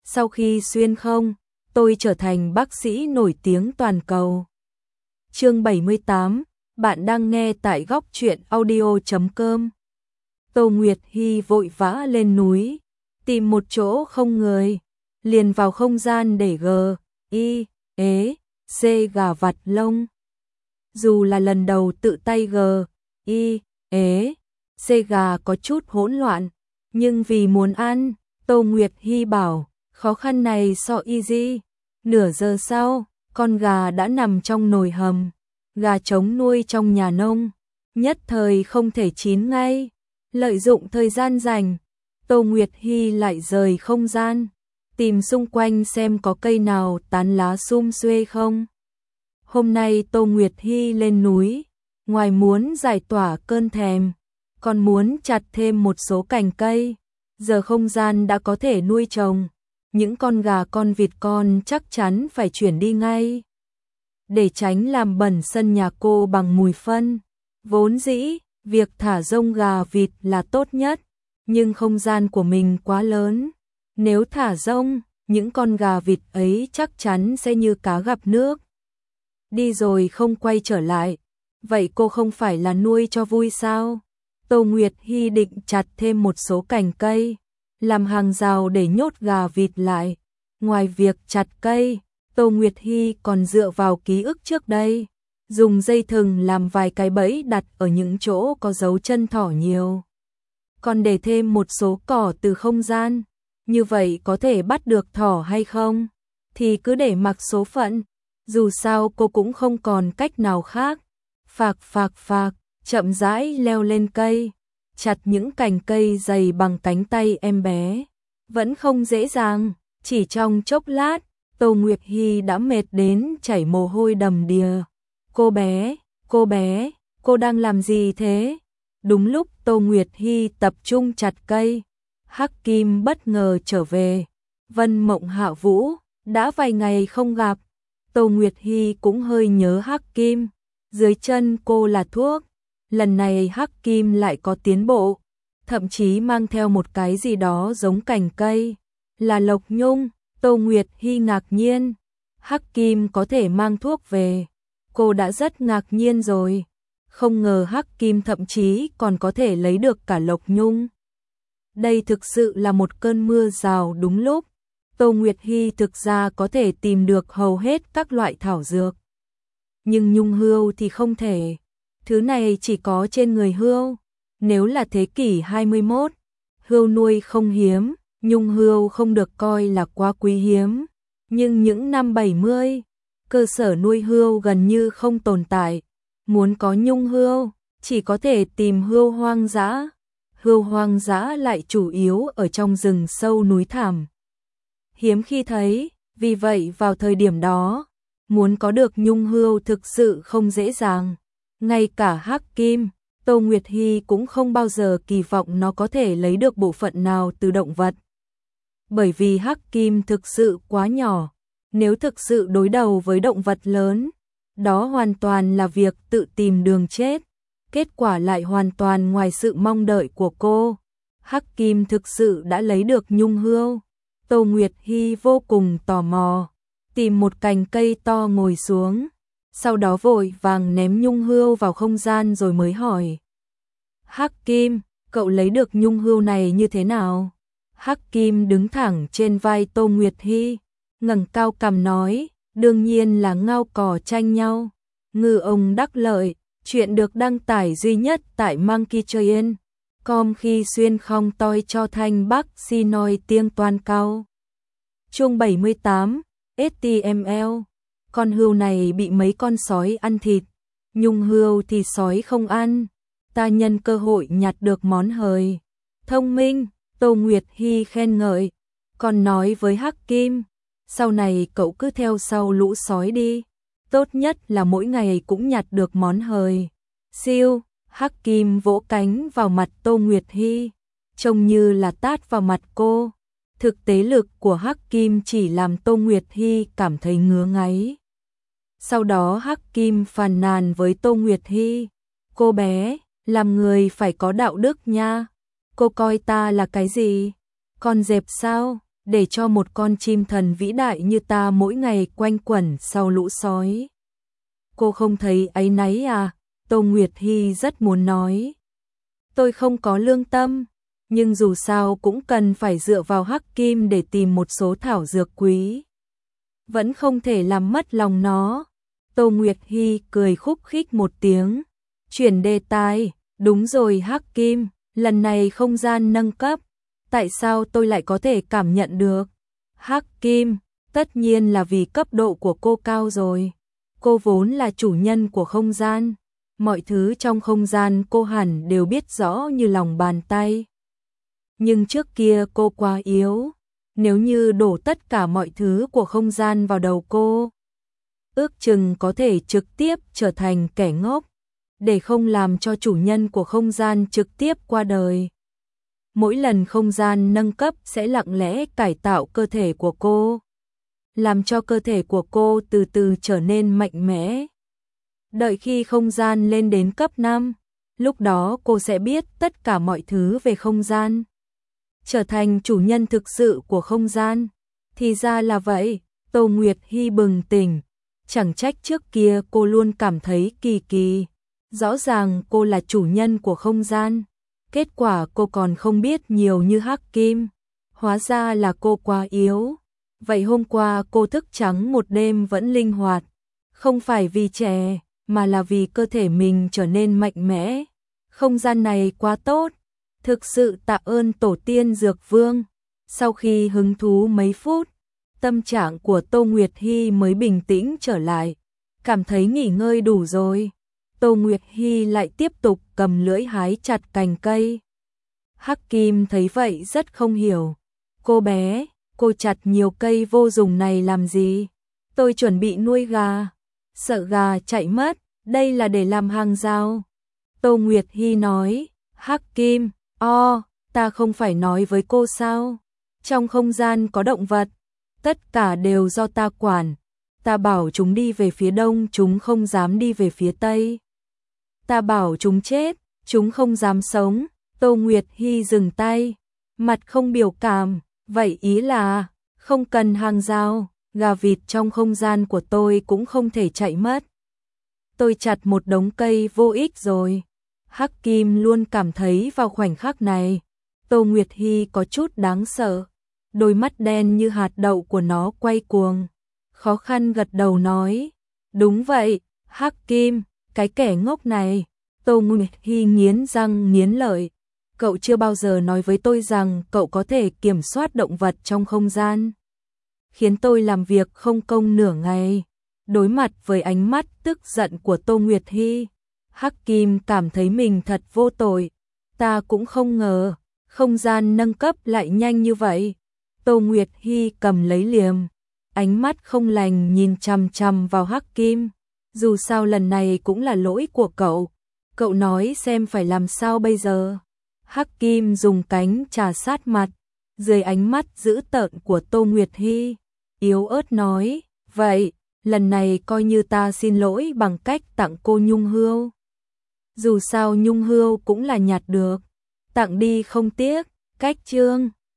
sau khi xuyên không, tôi trở thành bác sĩ nổi tiếng toàn cầu. Chương 78, bạn đang nghe tại góc truyện audio.com. Tô Nguyệt Hy vội vã lên núi, tìm một chỗ không người, liền vào không gian để C gà vặt lông. Dù là lần đầu tự tay C gà có chút hỗn loạn, nhưng vì muốn ăn, Tô Nguyệt Hy bảo, khó khăn này so easy. Nửa giờ sau, con gà đã nằm trong nồi hầm, gà trống nuôi trong nhà nông, nhất thời không thể chín ngay. Lợi dụng thời gian rảnh, Tô Nguyệt Hy lại rời không gian, tìm xung quanh xem có cây nào tán lá sum xuê không. Hôm nay Tô Nguyệt Hy lên núi, ngoài muốn giải tỏa cơn thèm, còn muốn chặt thêm một số cành cây. Giờ không gian đã có thể nuôi trồng, những con gà con vịt con chắc chắn phải chuyển đi ngay. Để tránh làm bẩn sân nhà cô bằng mùi phân, vốn dĩ, việc thả rông gà vịt là tốt nhất, nhưng không gian của mình quá lớn. Nếu thả rông, những con gà vịt ấy chắc chắn sẽ như cá gặp nước, đi rồi không quay trở lại. Vậy cô không phải là nuôi cho vui sao? Tô Nguyệt Hy định chặt thêm một số cành cây, làm hàng rào để nhốt gà vịt lại. Ngoài việc chặt cây, Tô Nguyệt Hy còn dựa vào ký ức trước đây, dùng dây thừng làm vài cái bẫy đặt ở những chỗ có dấu chân thỏ nhiều. Còn để thêm một số cỏ từ không gian, như vậy có thể bắt được thỏ hay không? Thì cứ để mặc số phận, dù sao cô cũng không còn cách nào khác. Phạc, chậm rãi leo lên cây, chặt những cành cây dày bằng cánh tay em bé. Vẫn không dễ dàng, chỉ trong chốc lát, Tô Nguyệt Hy đã mệt đến chảy mồ hôi đầm đìa. Cô bé, cô đang làm gì thế? Đúng lúc Tô Nguyệt Hy tập trung chặt cây, Hắc Kim bất ngờ trở về. Vân Mộng Hạ Vũ, đã vài ngày không gặp, Tô Nguyệt Hy cũng hơi nhớ Hắc Kim. Dưới chân cô là thuốc, lần này Hắc Kim lại có tiến bộ, thậm chí mang theo một cái gì đó giống cành cây, là lộc nhung. Tô Nguyệt Hy ngạc nhiên, Hắc Kim có thể mang thuốc về, cô đã rất ngạc nhiên rồi, không ngờ Hắc Kim thậm chí còn có thể lấy được cả lộc nhung. Đây thực sự là một cơn mưa rào đúng lúc. Tô Nguyệt Hy thực ra có thể tìm được hầu hết các loại thảo dược, nhưng nhung hươu thì không thể, thứ này chỉ có trên người hươu. Nếu là thế kỷ 21, hươu nuôi không hiếm, nhung hươu không được coi là quá quý hiếm, nhưng những năm 70, cơ sở nuôi hươu gần như không tồn tại. Muốn có nhung hươu, chỉ có thể tìm hươu hoang dã. Hươu hoang dã lại chủ yếu ở trong rừng sâu núi thẳm, hiếm khi thấy, vì vậy vào thời điểm đó, muốn có được nhung hươu thực sự không dễ dàng. Ngay cả Hắc Kim, Tô Nguyệt Hy cũng không bao giờ kỳ vọng nó có thể lấy được bộ phận nào từ động vật. Bởi vì Hắc Kim thực sự quá nhỏ, nếu thực sự đối đầu với động vật lớn, đó hoàn toàn là việc tự tìm đường chết. Kết quả lại hoàn toàn ngoài sự mong đợi của cô. Hắc Kim thực sự đã lấy được nhung hươu. Tô Nguyệt Hy vô cùng tò mò, tìm một cành cây to ngồi xuống, sau đó vội vàng ném nhung hươu vào không gian rồi mới hỏi. Hắc Kim, cậu lấy được nhung hươu này như thế nào? Hắc Kim đứng thẳng trên vai Tô Nguyệt Hy, ngẩng cao cằm nói, đương nhiên là ngao cò tranh nhau. Ngư ông đắc lợi, chuyện được đăng tải duy nhất tại monkeytrain.com khi xuyên không toi cho thanh bắc si nói tiếng toàn cao. Chương 78, HTML. Con hươu này bị mấy con sói ăn thịt, nhung hươu thì sói không ăn. Ta nhân cơ hội nhặt được món hời. Thông minh, Tô Nguyệt Hy khen ngợi, còn nói với Hắc Kim, sau này cậu cứ theo sau lũ sói đi, tốt nhất là mỗi ngày cũng nhặt được món hời. Siêu, Hắc Kim vỗ cánh vào mặt Tô Nguyệt Hy, trông như là tát vào mặt cô. Thực tế lực của Hắc Kim chỉ làm Tô Nguyệt Hy cảm thấy ngứa ngáy. Sau đó Hắc Kim phàn nàn với Tô Nguyệt Hy, cô bé, làm người phải có đạo đức nha. Cô coi ta là cái gì? Con dẹp sao? để cho một con chim thần vĩ đại như ta mỗi ngày quanh quẩn sau lũ sói. Cô không thấy áy náy à? Tô Nguyệt Hy rất muốn nói. Tôi không có lương tâm, nhưng dù sao cũng cần phải dựa vào Hắc Kim để tìm một số thảo dược quý. Vẫn không thể làm mất lòng nó. Tô Nguyệt Hy cười khúc khích một tiếng. Chuyển đề tài, đúng rồi Hắc Kim, lần này không gian nâng cấp. Tại sao tôi lại có thể cảm nhận được? Hắc Kim, tất nhiên là vì cấp độ của cô cao rồi. Cô vốn là chủ nhân của không gian. Mọi thứ trong không gian cô hẳn đều biết rõ như lòng bàn tay. Nhưng trước kia cô quá yếu. Nếu như đổ tất cả mọi thứ của không gian vào đầu cô, ước chừng có thể trực tiếp trở thành kẻ ngốc, để không làm cho chủ nhân của không gian trực tiếp qua đời. Mỗi lần không gian nâng cấp sẽ lặng lẽ cải tạo cơ thể của cô, làm cho cơ thể của cô từ từ trở nên mạnh mẽ. Đợi khi không gian lên đến cấp 5, lúc đó cô sẽ biết tất cả mọi thứ về không gian, trở thành chủ nhân thực sự của không gian. Thì ra là vậy, Tô Nguyệt Hy bừng tỉnh, chẳng trách trước kia cô luôn cảm thấy kỳ kỳ. Rõ ràng cô là chủ nhân của không gian, kết quả cô còn không biết nhiều như Hắc Kim. Hóa ra là cô quá yếu. Vậy hôm qua cô thức trắng một đêm vẫn linh hoạt, không phải vì trẻ, mà là vì cơ thể mình trở nên mạnh mẽ. Không gian này quá tốt, thực sự tạ ơn tổ tiên Dược Vương. Sau khi hứng thú mấy phút, tâm trạng của Tô Nguyệt Hy mới bình tĩnh trở lại, cảm thấy nghỉ ngơi đủ rồi. Tô Nguyệt Hy lại tiếp tục cầm lưỡi hái chặt cành cây. Hắc Kim thấy vậy rất không hiểu. Cô bé, cô chặt nhiều cây vô dụng này làm gì? Tôi chuẩn bị nuôi gà, sợ gà chạy mất, đây là để làm hàng rào. Tô Nguyệt Hy nói. Hắc Kim, ta không phải nói với cô sao? Trong không gian có động vật, tất cả đều do ta quản. Ta bảo chúng đi về phía đông, chúng không dám đi về phía tây. Ta bảo chúng chết, chúng không dám sống. Tô Nguyệt Hy dừng tay, mặt không biểu cảm. Vậy ý là, không cần hàng rào, gà vịt trong không gian của tôi cũng không thể chạy mất. Tôi chặt một đống cây vô ích rồi. Hắc Kim luôn cảm thấy vào khoảnh khắc này, Tô Nguyệt Hy có chút đáng sợ. Đôi mắt đen như hạt đậu của nó quay cuồng, khó khăn gật đầu nói. Đúng vậy, Hắc Kim, cái kẻ ngốc này. Tô Nguyệt Hy nghiến răng nghiến lợi. Cậu chưa bao giờ nói với tôi rằng cậu có thể kiểm soát động vật trong không gian, khiến tôi làm việc không công nửa ngày. Đối mặt với ánh mắt tức giận của Tô Nguyệt Hy, Hắc Kim cảm thấy mình thật vô tội. Ta cũng không ngờ, không gian nâng cấp lại nhanh như vậy. Tô Nguyệt Hy cầm lấy liềm, ánh mắt không lành nhìn chằm chằm vào Hắc Kim. Dù sao lần này cũng là lỗi của cậu. Cậu nói xem phải làm sao bây giờ. Hắc Kim dùng cánh chà sát mặt, dưới ánh mắt dữ tợn của Tô Nguyệt Hy, yếu ớt nói. Vậy, lần này coi như ta xin lỗi bằng cách tặng cô nhung hươu. Dù sao nhung hươu cũng là nhặt được, tặng đi không tiếc. Cách chương